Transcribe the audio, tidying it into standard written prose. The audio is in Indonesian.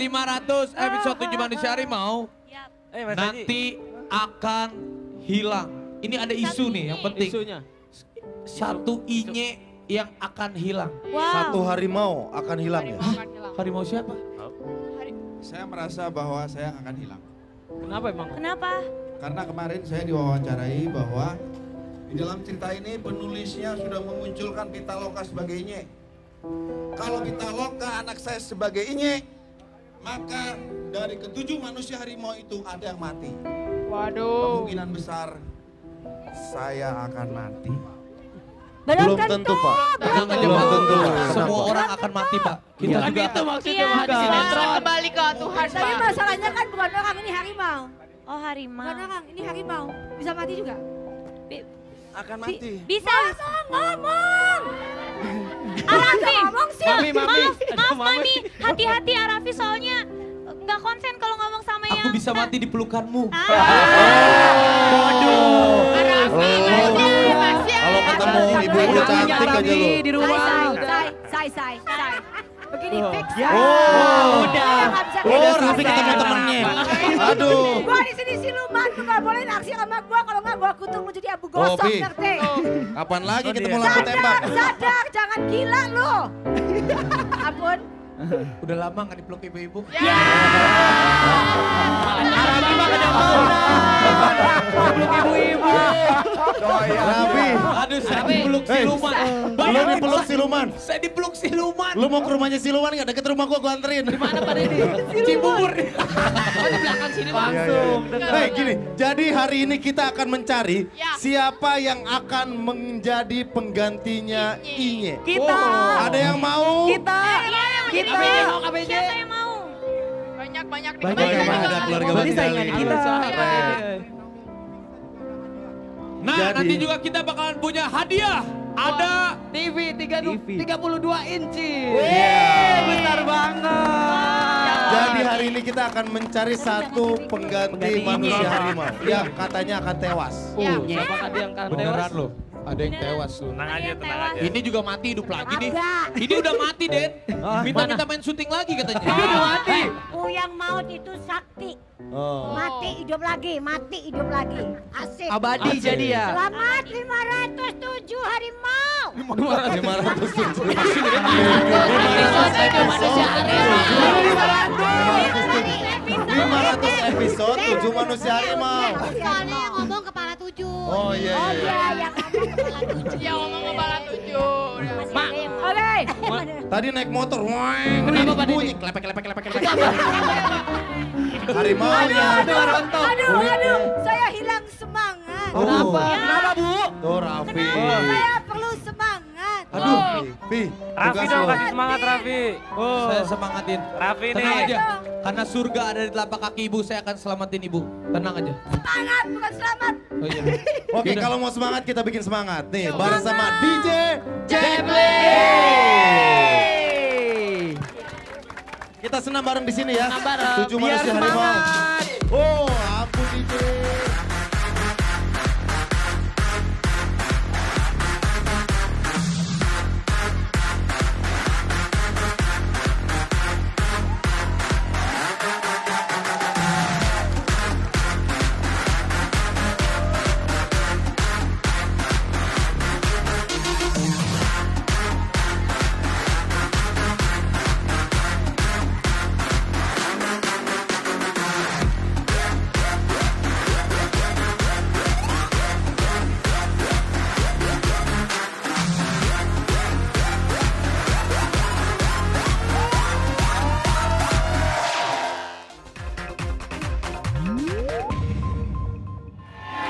500 episode 7 Manusia Harimau nanti akan hilang. Ini ada isu nih yang penting. Isunya. Satu inye yang akan hilang. Satu harimau akan hilang ya? Harimau siapa? Saya merasa bahwa saya akan hilang. Kenapa emang? Kenapa? Karena kemarin saya diwawancarai bahwa di dalam cerita ini penulisnya sudah memunculkan Pitaloka sebagai Inye. Kalau Pitaloka anak saya sebagai Inye, maka dari ketujuh manusia harimau itu ada yang mati. Waduh. Kemungkinan besar saya akan mati. Belum tentu Pak. Tenang aja Belum Pak. tentu. Semua orang akan mati Pak. Kita Kan juga itu maksudnya Iya, bukan. Sinetron kembali ke Tuhan, Tapi Pak. masalahnya kan bukan orang, ini harimau. Oh harimau. Bukan orang, ini harimau. Bisa mati juga. Akan mati. Bisa. Ngomong! Arafi. Ngomong sih. Mami. Maaf Mami, hati-hati Arafi soalnya nggak konsen kalau ngomong sama yang. aku bisa mati di pelukanmu. Kalau ketemu ibu-ibu cantik aja lu. Di rumah. Say. Begini fix. Udah. Oh, Raffi ketemu temennya. Aduh. Gua di sini siluman, lu gak boleh naksir sama gua, kalau gak gua kutuk lu jadi abu gosok, Bi. ngerti? Kapan lagi ketemu lampu tembak? Sadar, jangan gila lu. Ampun. Udah lama nggak dipeluk ibu-ibu. Arafi mah ada mana? Peluk ibu-ibu. Raffi, Aduh saya dipeluk siluman. lu dipeluk siluman. Saya dipeluk siluman. Lu mau ke rumahnya siluman nggak? Deket rumah gua anterin. Di mana Pak Deddy? Cibubur. Oh di belakang sini Pak. Langsung. Baik gini, jadi hari ini kita akan mencari siapa yang akan menjadi penggantinya Inye. Kita. Ada yang mau? Kita. Kita. Mau KBJ. Siapa yang mau? Banyak nih. Banyak yang ada keluarga Berarti Bang saingan Gali. kita. Nah Jadi- nanti juga kita bakalan punya hadiah. Ada TV 32 inci. Iya. Besar banget. Jadi hari ini kita akan mencari satu pengganti manusia harimau yang katanya akan tewas. Siapakah dia yang akan tewas? beneran loh. Ada yang tewas loh. Tenang aja. Ini juga mati hidup lagi nih. Enggak. Ini udah mati Den. Minta mana? kita main syuting lagi katanya. Udah mati. Yang maut itu sakti. Oh. Mati hidup lagi, Asik. Abadi jadi ya. Selamat 507 harimau. 507. Manusia harimau. 500 episode 7 manusia harimau. Soalnya yang ngomong kepala 7. Oh iya. yang ngomong kepala 7. Ya ngomong kepala 7. Mak. Oke. Tadi naik motor, weng, Kenapa, Pak bunyi, Didi? klepek. Harimau ya. Aduh, saya hilang semangat. Kenapa? Kenapa Bu? Tuh Raffi. Saya perlu semangat. Aduh, Pi. Raffi tugas dong, lo. kasih semangat Raffi. Saya semangatin. Raffi Tenang nih. aja. Karena surga ada di telapak kaki ibu, saya akan selamatin ibu. Tenang aja. Semangat, bukan selamat. Oh iya. Oke, kalau mau semangat kita bikin semangat. Nih, bareng sama DJ Jepli. Kita senam bareng di sini ya. Senam bareng. 7 Biar manusia harimau. semangat. Oh,